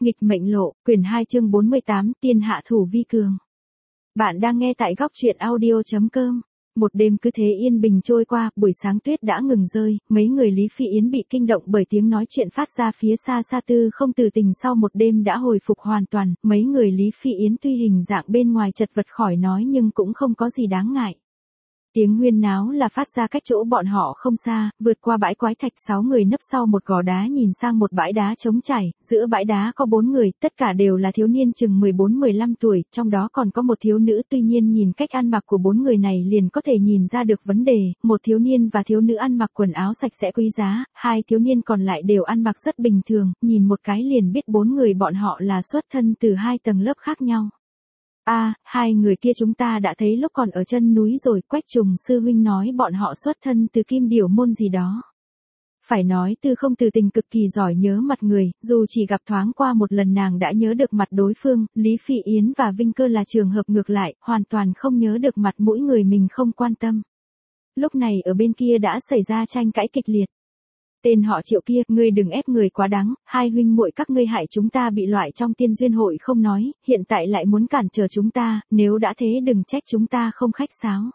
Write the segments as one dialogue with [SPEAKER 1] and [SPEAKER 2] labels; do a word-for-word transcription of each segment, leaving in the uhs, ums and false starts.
[SPEAKER 1] Nghịch mệnh lộ, quyển hai chương bốn mươi tám, tiên hạ thủ vi cường. Bạn đang nghe tại góc truyện audio.com. Một đêm cứ thế yên bình trôi qua, buổi sáng tuyết đã ngừng rơi, mấy người Lý Phi Yến bị kinh động bởi tiếng nói chuyện phát ra phía xa xa. Tư không từ tình sau một đêm đã hồi phục hoàn toàn, mấy người Lý Phi Yến tuy hình dạng bên ngoài chật vật khỏi nói nhưng cũng không có gì đáng ngại. Tiếng huyên náo là phát ra cách chỗ bọn họ không xa, vượt qua bãi quái thạch, sáu người nấp sau một gò đá nhìn sang một bãi đá trống trải, giữa bãi đá có bốn người, tất cả đều là thiếu niên chừng mười bốn mười lăm tuổi, trong đó còn có một thiếu nữ, tuy nhiên nhìn cách ăn mặc của bốn người này liền có thể nhìn ra được vấn đề, một thiếu niên và thiếu nữ ăn mặc quần áo sạch sẽ quý giá, hai thiếu niên còn lại đều ăn mặc rất bình thường, nhìn một cái liền biết bốn người bọn họ là xuất thân từ hai tầng lớp khác nhau. A, à, hai người kia chúng ta đã thấy lúc còn ở chân núi rồi, Quách Trùng sư huynh nói bọn họ xuất thân từ Kim Điểu môn gì đó. Phải nói Tư không từ tình cực kỳ giỏi nhớ mặt người, dù chỉ gặp thoáng qua một lần nàng đã nhớ được mặt đối phương, Lý Phi Yến và Vinh Cơ là trường hợp ngược lại, hoàn toàn không nhớ được mặt mũi người mình không quan tâm. Lúc này ở bên kia đã xảy ra tranh cãi kịch liệt. Tên họ Triệu kia, ngươi đừng ép người quá đáng, hai huynh muội các ngươi hại chúng ta bị loại trong tiên duyên hội không nói, hiện tại lại muốn cản trở chúng ta, nếu đã thế đừng trách chúng ta không khách sáo.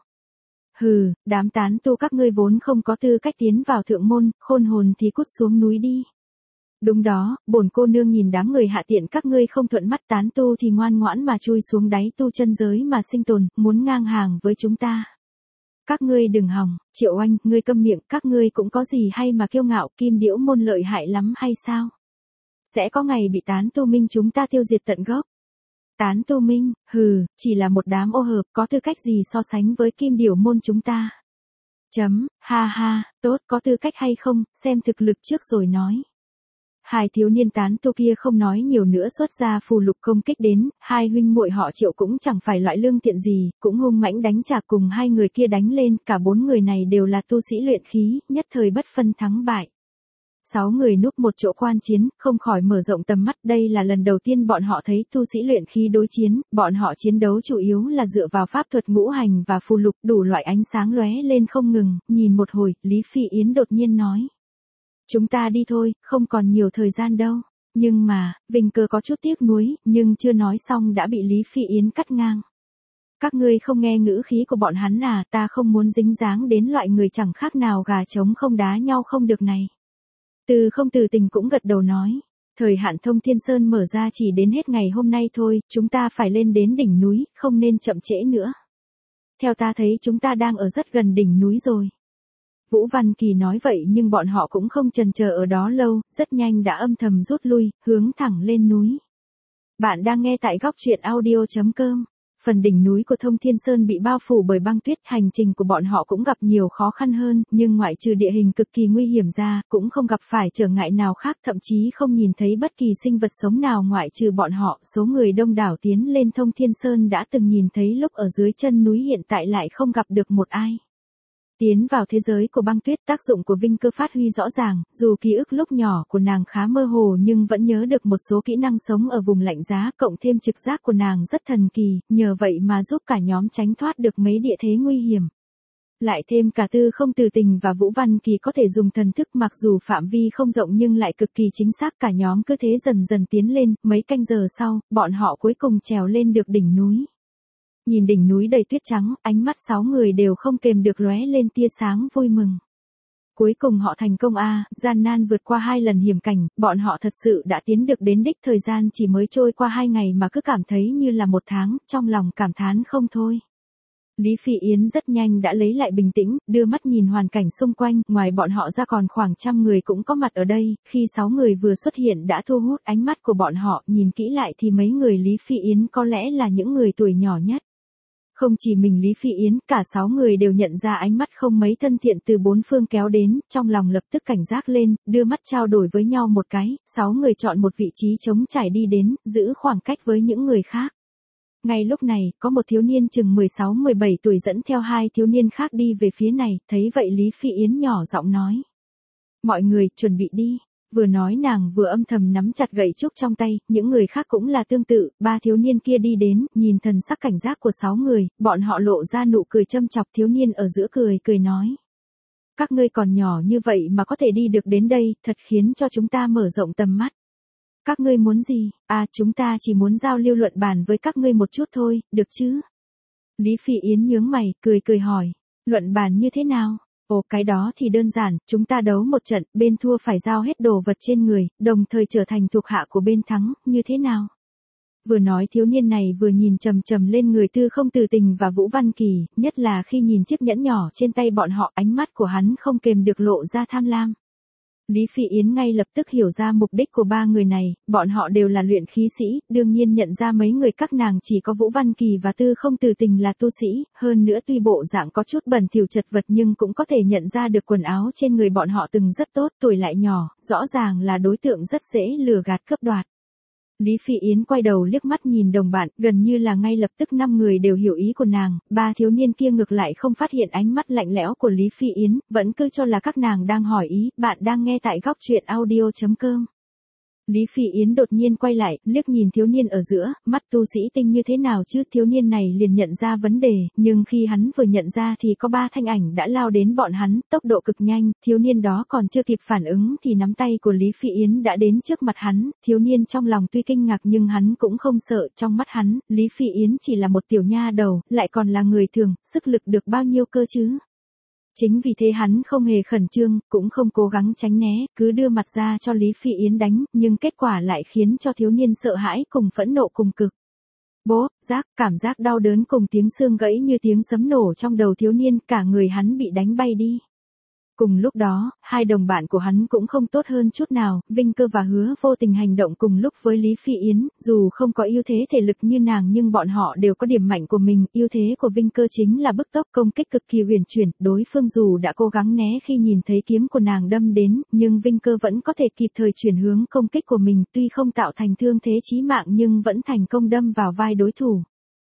[SPEAKER 1] Hừ, đám tán tu các ngươi vốn không có tư cách tiến vào thượng môn, khôn hồn thì cút xuống núi đi. Đúng đó, bổn cô nương nhìn đám người hạ tiện các ngươi không thuận mắt, tán tu thì ngoan ngoãn mà chui xuống đáy tu chân giới mà sinh tồn, muốn ngang hàng với chúng ta. Các ngươi đừng hòng, Triệu Oanh, ngươi câm miệng, các ngươi cũng có gì hay mà kiêu ngạo, Kim Điểu môn lợi hại lắm hay sao? Sẽ có ngày bị tán tu minh chúng ta tiêu diệt tận gốc. Tán tu minh, hừ, chỉ là một đám ô hợp, có tư cách gì so sánh với Kim Điểu môn chúng ta? Chấm, ha ha, tốt, có tư cách hay không, xem thực lực trước rồi nói. Hai thiếu niên tán tu kia không nói nhiều nữa xuất ra phù lục công kích đến, hai huynh muội họ Triệu cũng chẳng phải loại lương thiện gì, cũng hung mãnh đánh trả cùng hai người kia đánh lên, cả bốn người này đều là tu sĩ luyện khí, nhất thời bất phân thắng bại. Sáu người núp một chỗ quan chiến, không khỏi mở rộng tầm mắt, đây là lần đầu tiên bọn họ thấy tu sĩ luyện khí đối chiến, bọn họ chiến đấu chủ yếu là dựa vào pháp thuật ngũ hành và phù lục, đủ loại ánh sáng lóe lên không ngừng, nhìn một hồi, Lý Phi Yến đột nhiên nói. Chúng ta đi thôi, không còn nhiều thời gian đâu. Nhưng mà, Vinh Cơ có chút tiếc nuối, nhưng chưa nói xong đã bị Lý Phi Yến cắt ngang. Các ngươi không nghe ngữ khí của bọn hắn à, ta không muốn dính dáng đến loại người chẳng khác nào gà trống không đá nhau không được này. Từ không từ tình cũng gật đầu nói. Thời hạn Thông Thiên Sơn mở ra chỉ đến hết ngày hôm nay thôi, chúng ta phải lên đến đỉnh núi, không nên chậm trễ nữa. Theo ta thấy chúng ta đang ở rất gần đỉnh núi rồi. Vũ Văn Kỳ nói vậy nhưng bọn họ cũng không chần chờ ở đó lâu, rất nhanh đã âm thầm rút lui, hướng thẳng lên núi. Bạn đang nghe tại góc truyện audio.com. Phần đỉnh núi của Thông Thiên Sơn bị bao phủ bởi băng tuyết, hành trình của bọn họ cũng gặp nhiều khó khăn hơn, nhưng ngoại trừ địa hình cực kỳ nguy hiểm ra, cũng không gặp phải trở ngại nào khác, thậm chí không nhìn thấy bất kỳ sinh vật sống nào ngoại trừ bọn họ. Số người đông đảo tiến lên Thông Thiên Sơn đã từng nhìn thấy lúc ở dưới chân núi hiện tại lại không gặp được một ai. Tiến vào thế giới của băng tuyết, tác dụng của Vinh Cơ phát huy rõ ràng, dù ký ức lúc nhỏ của nàng khá mơ hồ nhưng vẫn nhớ được một số kỹ năng sống ở vùng lạnh giá, cộng thêm trực giác của nàng rất thần kỳ, nhờ vậy mà giúp cả nhóm tránh thoát được mấy địa thế nguy hiểm. Lại thêm cả Tư không từ tình và Vũ Văn Kỳ có thể dùng thần thức, mặc dù phạm vi không rộng nhưng lại cực kỳ chính xác, cả nhóm cứ thế dần dần tiến lên, mấy canh giờ sau, bọn họ cuối cùng trèo lên được đỉnh núi. Nhìn đỉnh núi đầy tuyết trắng, ánh mắt sáu người đều không kềm được lóe lên tia sáng vui mừng. Cuối cùng họ thành công a, à, gian nan vượt qua hai lần hiểm cảnh, bọn họ thật sự đã tiến được đến đích, thời gian chỉ mới trôi qua hai ngày mà cứ cảm thấy như là một tháng, trong lòng cảm thán không thôi. Lý Phi Yến rất nhanh đã lấy lại bình tĩnh, đưa mắt nhìn hoàn cảnh xung quanh, ngoài bọn họ ra còn khoảng trăm người cũng có mặt ở đây, khi sáu người vừa xuất hiện đã thu hút ánh mắt của bọn họ, nhìn kỹ lại thì mấy người Lý Phi Yến có lẽ là những người tuổi nhỏ nhất. Không chỉ mình Lý Phi Yến, cả sáu người đều nhận ra ánh mắt không mấy thân thiện từ bốn phương kéo đến, trong lòng lập tức cảnh giác lên, đưa mắt trao đổi với nhau một cái, sáu người chọn một vị trí trống trải đi đến, giữ khoảng cách với những người khác. Ngay lúc này, có một thiếu niên chừng mười sáu mười bảy tuổi dẫn theo hai thiếu niên khác đi về phía này, thấy vậy Lý Phi Yến nhỏ giọng nói. Mọi người, chuẩn bị đi. Vừa nói nàng vừa âm thầm nắm chặt gậy trúc trong tay, những người khác cũng là tương tự, ba thiếu niên kia đi đến, nhìn thần sắc cảnh giác của sáu người, bọn họ lộ ra nụ cười châm chọc, thiếu niên ở giữa cười cười nói. Các ngươi còn nhỏ như vậy mà có thể đi được đến đây, thật khiến cho chúng ta mở rộng tầm mắt. Các ngươi muốn gì? À, chúng ta chỉ muốn giao lưu luận bàn với các ngươi một chút thôi, được chứ? Lý Phi Yến nhướng mày, cười cười hỏi. Luận bàn như thế nào? Ồ, cái đó thì đơn giản, chúng ta đấu một trận, bên thua phải giao hết đồ vật trên người, đồng thời trở thành thuộc hạ của bên thắng, như thế nào? Vừa nói thiếu niên này vừa nhìn trầm trầm lên người Tư Không Từ Tình và Vũ Văn Kỳ, nhất là khi nhìn chiếc nhẫn nhỏ trên tay bọn họ, ánh mắt của hắn không kềm được lộ ra tham lam. Lý Phi Yến ngay lập tức hiểu ra mục đích của ba người này, bọn họ đều là luyện khí sĩ, đương nhiên nhận ra mấy người các nàng chỉ có Vũ Văn Kỳ và Tư Không Từ Tình là tu sĩ, hơn nữa tuy bộ dạng có chút bẩn thỉu chật vật nhưng cũng có thể nhận ra được quần áo trên người bọn họ từng rất tốt, tuổi lại nhỏ, rõ ràng là đối tượng rất dễ lừa gạt cướp đoạt. Lý Phi Yến quay đầu liếc mắt nhìn đồng bạn, gần như là ngay lập tức năm người đều hiểu ý của nàng, ba thiếu niên kia ngược lại không phát hiện ánh mắt lạnh lẽo của Lý Phi Yến, vẫn cứ cho là các nàng đang hỏi ý, bạn đang nghe tại góc truyện audio chấm com. Lý Phi Yến đột nhiên quay lại, liếc nhìn thiếu niên ở giữa, mắt tu sĩ tinh như thế nào chứ, thiếu niên này liền nhận ra vấn đề, nhưng khi hắn vừa nhận ra thì có ba thanh ảnh đã lao đến bọn hắn, tốc độ cực nhanh, thiếu niên đó còn chưa kịp phản ứng thì nắm tay của Lý Phi Yến đã đến trước mặt hắn, thiếu niên trong lòng tuy kinh ngạc nhưng hắn cũng không sợ, trong mắt hắn, Lý Phi Yến chỉ là một tiểu nha đầu, lại còn là người thường, sức lực được bao nhiêu cơ chứ? Chính vì thế hắn không hề khẩn trương, cũng không cố gắng tránh né, cứ đưa mặt ra cho Lý Phi Yến đánh, nhưng kết quả lại khiến cho thiếu niên sợ hãi cùng phẫn nộ cùng cực. Bố, giác, cảm giác đau đớn cùng tiếng xương gãy như tiếng sấm nổ trong đầu thiếu niên, cả người hắn bị đánh bay đi. Cùng lúc đó, hai đồng bạn của hắn cũng không tốt hơn chút nào, Vinh Cơ và Hứa Vô Tình hành động cùng lúc với Lý Phi Yến, dù không có ưu thế thể lực như nàng nhưng bọn họ đều có điểm mạnh của mình, ưu thế của Vinh Cơ chính là bức tốc công kích cực kỳ huyền chuyển, đối phương dù đã cố gắng né khi nhìn thấy kiếm của nàng đâm đến, nhưng Vinh Cơ vẫn có thể kịp thời chuyển hướng công kích của mình, tuy không tạo thành thương thế chí mạng nhưng vẫn thành công đâm vào vai đối thủ.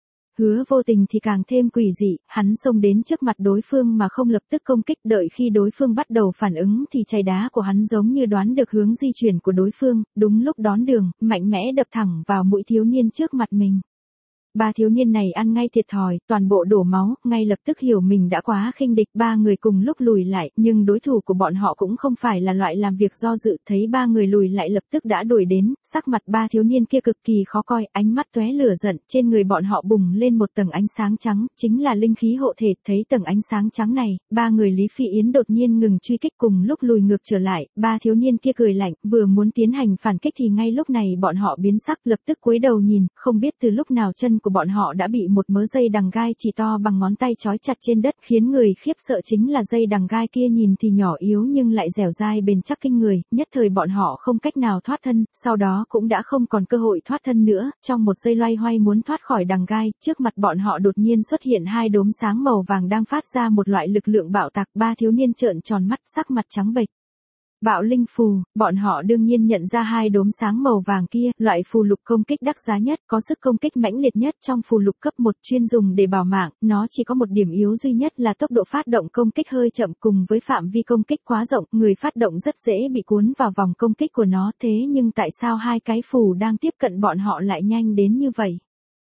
[SPEAKER 1] Hứa Vô Tình thì càng thêm quỷ dị, hắn xông đến trước mặt đối phương mà không lập tức công kích, đợi khi đối phương bắt đầu phản ứng thì chày đá của hắn giống như đoán được hướng di chuyển của đối phương, đúng lúc đón đường, mạnh mẽ đập thẳng vào mũi thiếu niên trước mặt mình. Ba thiếu niên này ăn ngay thiệt thòi, toàn bộ đổ máu, ngay lập tức hiểu mình đã quá khinh địch, ba người cùng lúc lùi lại, nhưng đối thủ của bọn họ cũng không phải là loại làm việc do dự, thấy ba người lùi lại lập tức đã đuổi đến, sắc mặt ba thiếu niên kia cực kỳ khó coi, ánh mắt tóe lửa giận, trên người bọn họ bùng lên một tầng ánh sáng trắng, chính là linh khí hộ thể, thấy tầng ánh sáng trắng này, ba người Lý Phi Yến đột nhiên ngừng truy kích cùng lúc lùi ngược trở lại, ba thiếu niên kia cười lạnh, vừa muốn tiến hành phản kích thì ngay lúc này bọn họ biến sắc, lập tức cúi đầu nhìn, không biết từ lúc nào chân của bọn họ đã bị một mớ dây đằng gai chỉ to bằng ngón tay trói chặt trên đất, khiến người khiếp sợ chính là dây đằng gai kia nhìn thì nhỏ yếu nhưng lại dẻo dai bền chắc kinh người, nhất thời bọn họ không cách nào thoát thân, sau đó cũng đã không còn cơ hội thoát thân nữa, trong một giây loay hoay muốn thoát khỏi đằng gai, trước mặt bọn họ đột nhiên xuất hiện hai đốm sáng màu vàng đang phát ra một loại lực lượng bạo tạc, ba thiếu niên trợn tròn mắt, sắc mặt trắng bệch. Bạo linh phù, bọn họ đương nhiên nhận ra hai đốm sáng màu vàng kia, loại phù lục công kích đắt giá nhất, có sức công kích mãnh liệt nhất trong phù lục cấp một chuyên dùng để bảo mạng, nó chỉ có một điểm yếu duy nhất là tốc độ phát động công kích hơi chậm cùng với phạm vi công kích quá rộng, người phát động rất dễ bị cuốn vào vòng công kích của nó, thế nhưng tại sao hai cái phù đang tiếp cận bọn họ lại nhanh đến như vậy?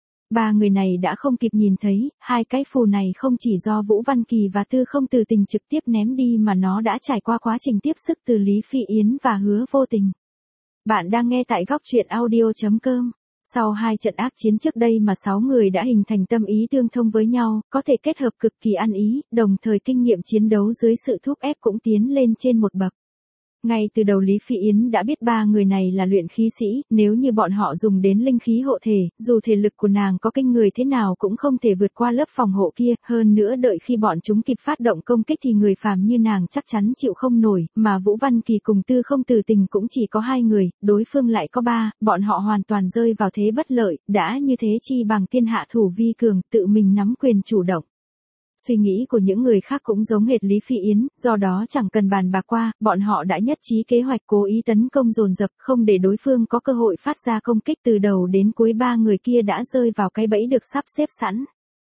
[SPEAKER 1] Ba người này đã không kịp nhìn thấy, hai cái phù này không chỉ do Vũ Văn Kỳ và Tư Không Từ Tình trực tiếp ném đi mà nó đã trải qua quá trình tiếp sức từ Lý Phi Yến và Hứa Vô Tình. Bạn đang nghe tại góc truyện audio chấm com. Sau hai trận ác chiến trước đây mà sáu người đã hình thành tâm ý tương thông với nhau, có thể kết hợp cực kỳ ăn ý, đồng thời kinh nghiệm chiến đấu dưới sự thúc ép cũng tiến lên trên một bậc. Ngay từ đầu Lý Phi Yến đã biết ba người này là luyện khí sĩ, nếu như bọn họ dùng đến linh khí hộ thể, dù thể lực của nàng có kinh người thế nào cũng không thể vượt qua lớp phòng hộ kia, hơn nữa đợi khi bọn chúng kịp phát động công kích thì người phàm như nàng chắc chắn chịu không nổi, mà Vũ Văn Kỳ cùng Tư Không Từ Tình cũng chỉ có hai người, đối phương lại có ba, bọn họ hoàn toàn rơi vào thế bất lợi, đã như thế chi bằng tiên hạ thủ vi cường, tự mình nắm quyền chủ động. Suy nghĩ của những người khác cũng giống hệt Lý Phi Yến, do đó chẳng cần bàn bạc qua, bọn họ đã nhất trí kế hoạch cố ý tấn công dồn dập, không để đối phương có cơ hội phát ra công kích, từ đầu đến cuối ba người kia đã rơi vào cái bẫy được sắp xếp sẵn.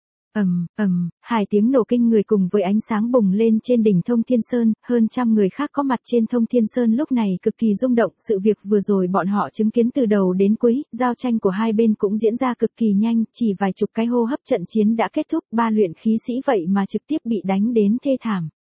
[SPEAKER 1] Ầm, ầm, hai tiếng nổ kinh người cùng với ánh sáng bùng lên trên đỉnh Thông Thiên Sơn, hơn trăm người khác có mặt trên Thông Thiên Sơn lúc này cực kỳ rung động, sự việc vừa rồi bọn họ chứng kiến từ đầu đến cuối, giao tranh của hai bên cũng diễn ra cực kỳ nhanh, chỉ vài chục cái hô hấp trận chiến đã kết thúc, ba luyện khí sĩ vậy mà trực tiếp bị đánh đến thê thảm.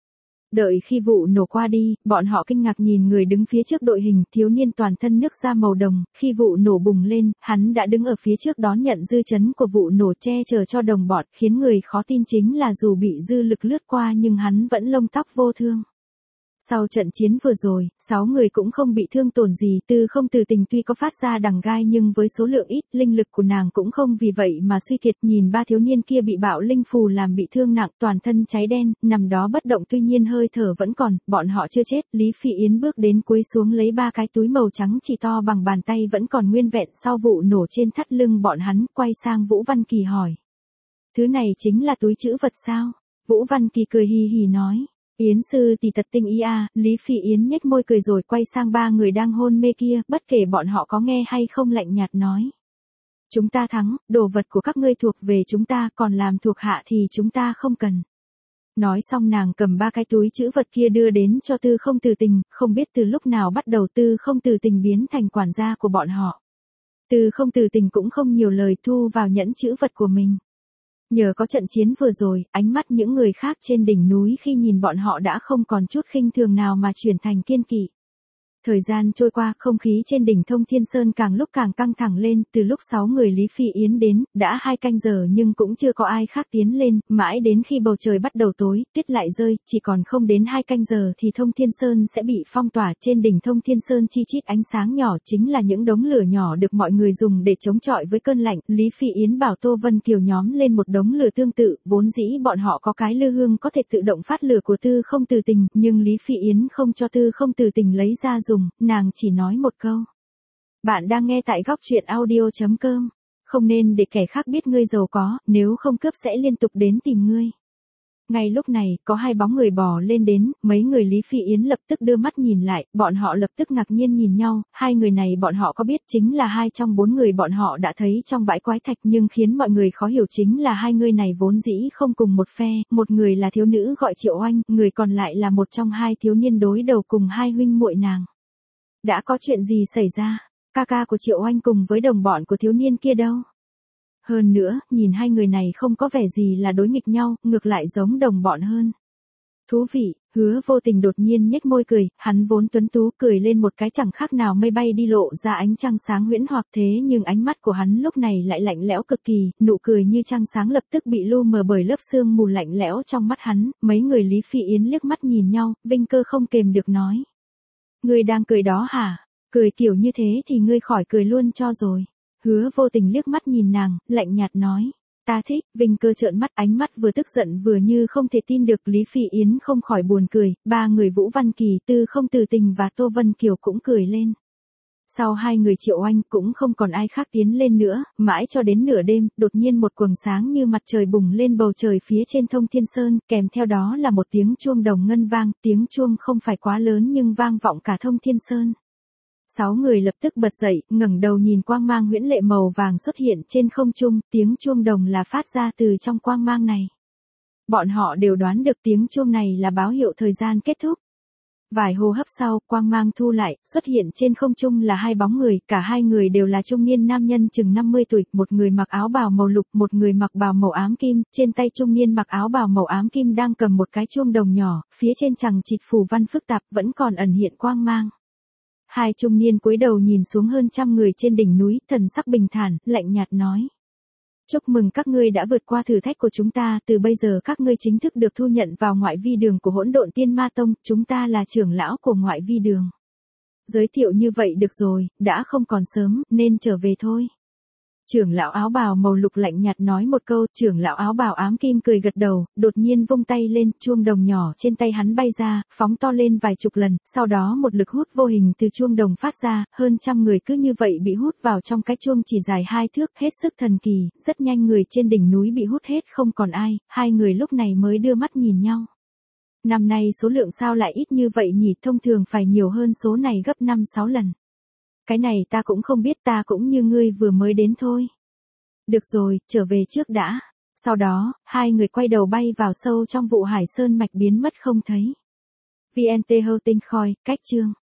[SPEAKER 1] Đợi khi vụ nổ qua đi, bọn họ kinh ngạc nhìn người đứng phía trước đội hình, thiếu niên toàn thân nước da màu đồng, khi vụ nổ bùng lên, hắn đã đứng ở phía trước đón nhận dư chấn của vụ nổ che chở cho đồng bọn, khiến người khó tin chính là dù bị dư lực lướt qua nhưng hắn vẫn lông tóc vô thương. Sau trận chiến vừa rồi, sáu người cũng không bị thương tổn gì, Tư Không Từ Tình tuy có phát ra đằng gai nhưng với số lượng ít, linh lực của nàng cũng không vì vậy mà suy kiệt, nhìn ba thiếu niên kia bị bạo linh phù làm bị thương nặng, toàn thân cháy đen, nằm đó bất động tuy nhiên hơi thở vẫn còn, bọn họ chưa chết, Lý Phi Yến bước đến cúi xuống lấy ba cái túi màu trắng chỉ to bằng bàn tay vẫn còn nguyên vẹn sau vụ nổ trên thắt lưng bọn hắn, quay sang Vũ Văn Kỳ hỏi. Thứ này chính là túi trữ vật sao? Vũ Văn Kỳ cười hì hì nói. Yến sư tỷ thật tinh ý à, Lý Phi Yến nhếch môi cười rồi quay sang ba người đang hôn mê kia, bất kể bọn họ có nghe hay không lạnh nhạt nói. Chúng ta thắng, đồ vật của các ngươi thuộc về chúng ta, còn làm thuộc hạ thì chúng ta không cần. Nói xong nàng cầm ba cái túi trữ vật kia đưa đến cho Tư Không Từ Tình, không biết từ lúc nào bắt đầu Tư Không Từ Tình biến thành quản gia của bọn họ. Tư Không Từ Tình cũng không nhiều lời thu vào nhẫn trữ vật của mình. Nhờ có trận chiến vừa rồi, ánh mắt những người khác trên đỉnh núi khi nhìn bọn họ đã không còn chút khinh thường nào mà chuyển thành kiên kỵ. Thời gian trôi qua, không khí trên đỉnh Thông Thiên Sơn càng lúc càng căng thẳng lên, từ lúc sáu người Lý Phi Yến đến, đã hai canh giờ nhưng cũng chưa có ai khác tiến lên, mãi đến khi bầu trời bắt đầu tối, tuyết lại rơi, chỉ còn không đến hai canh giờ thì Thông Thiên Sơn sẽ bị phong tỏa, trên đỉnh Thông Thiên Sơn chi chít ánh sáng nhỏ chính là những đống lửa nhỏ được mọi người dùng để chống chọi với cơn lạnh, Lý Phi Yến bảo Tô Vân Kiều nhóm lên một đống lửa tương tự, vốn dĩ bọn họ có cái lư hương có thể tự động phát lửa của Tư Không Từ Tình, nhưng Lý Phi Yến không cho Tư Không Từ Tình lấy ra dùng, nàng chỉ nói một câu. Bạn đang nghe tại góc truyện audio chấm com. Không nên để kẻ khác biết ngươi giàu có, nếu không cướp sẽ liên tục đến tìm ngươi. Ngay lúc này, có hai bóng người bò lên đến, mấy người Lý Phi Yến lập tức đưa mắt nhìn lại, bọn họ lập tức ngạc nhiên nhìn nhau, hai người này bọn họ có biết chính là hai trong bốn người bọn họ đã thấy trong bãi quái thạch nhưng khiến mọi người khó hiểu chính là hai người này vốn dĩ không cùng một phe, một người là thiếu nữ gọi Triệu Oanh, người còn lại là một trong hai thiếu niên đối đầu cùng hai huynh muội nàng. Đã có chuyện gì xảy ra? Ca ca của Triệu Oanh cùng với đồng bọn của thiếu niên kia đâu? Hơn nữa, nhìn hai người này không có vẻ gì là đối nghịch nhau, ngược lại giống đồng bọn hơn. Thú vị, Hứa Vô Tình đột nhiên nhếch môi cười, hắn vốn tuấn tú cười lên một cái chẳng khác nào mây bay đi lộ ra ánh trăng sáng huyễn hoặc thế nhưng ánh mắt của hắn lúc này lại lạnh lẽo cực kỳ, nụ cười như trăng sáng lập tức bị lu mờ bởi lớp sương mù lạnh lẽo trong mắt hắn, mấy người Lý Phi Yến liếc mắt nhìn nhau, Vinh Cơ không kềm được nói. Ngươi đang cười đó hả? Cười kiểu như thế thì ngươi khỏi cười luôn cho rồi. Hứa Vô Tình liếc mắt nhìn nàng, lạnh nhạt nói. Ta thích, Vinh Cơ trợn mắt ánh mắt vừa tức giận vừa như không thể tin được Lý Phi Yến không khỏi buồn cười, ba người Vũ Văn Kỳ, Tư Không Từ Tình và Tô Vân Kiều cũng cười lên. Sau hai người Triệu Oanh cũng không còn ai khác tiến lên nữa, mãi cho đến nửa đêm, đột nhiên một quầng sáng như mặt trời bùng lên bầu trời phía trên Thông Thiên Sơn, kèm theo đó là một tiếng chuông đồng ngân vang, tiếng chuông không phải quá lớn nhưng vang vọng cả Thông Thiên Sơn. Sáu người lập tức bật dậy, ngẩng đầu nhìn quang mang huyễn lệ màu vàng xuất hiện trên không trung, tiếng chuông đồng là phát ra từ trong quang mang này. Bọn họ đều đoán được tiếng chuông này là báo hiệu thời gian kết thúc. Vài hô hấp sau, quang mang thu lại, xuất hiện trên không trung là hai bóng người, cả hai người đều là trung niên nam nhân chừng năm mươi tuổi, một người mặc áo bào màu lục, một người mặc bào màu ám kim, trên tay trung niên mặc áo bào màu ám kim đang cầm một cái chuông đồng nhỏ, phía trên chằng chịt phù văn phức tạp vẫn còn ẩn hiện quang mang. Hai trung niên cúi đầu nhìn xuống hơn trăm người trên đỉnh núi, thần sắc bình thản, lạnh nhạt nói. Chúc mừng các ngươi đã vượt qua thử thách của chúng ta, từ bây giờ các ngươi chính thức được thu nhận vào ngoại vi đường của Hỗn Độn Tiên Ma Tông, chúng ta là trưởng lão của ngoại vi đường. Giới thiệu như vậy được rồi, đã không còn sớm, nên trở về thôi. Trưởng lão áo bào màu lục lạnh nhạt nói một câu, trưởng lão áo bào ám kim cười gật đầu, đột nhiên vung tay lên, chuông đồng nhỏ trên tay hắn bay ra, phóng to lên vài chục lần, sau đó một lực hút vô hình từ chuông đồng phát ra, hơn trăm người cứ như vậy bị hút vào trong cái chuông chỉ dài hai thước, hết sức thần kỳ, rất nhanh người trên đỉnh núi bị hút hết không còn ai, hai người lúc này mới đưa mắt nhìn nhau. Năm nay số lượng sao lại ít như vậy nhỉ, thông thường phải nhiều hơn số này gấp năm sáu lần. Cái này ta cũng không biết, ta cũng như ngươi vừa mới đến thôi. Được rồi, trở về trước đã. Sau đó, hai người quay đầu bay vào sâu trong vụ hải sơn mạch biến mất không thấy. vê en tê Holding Coin, cách chương.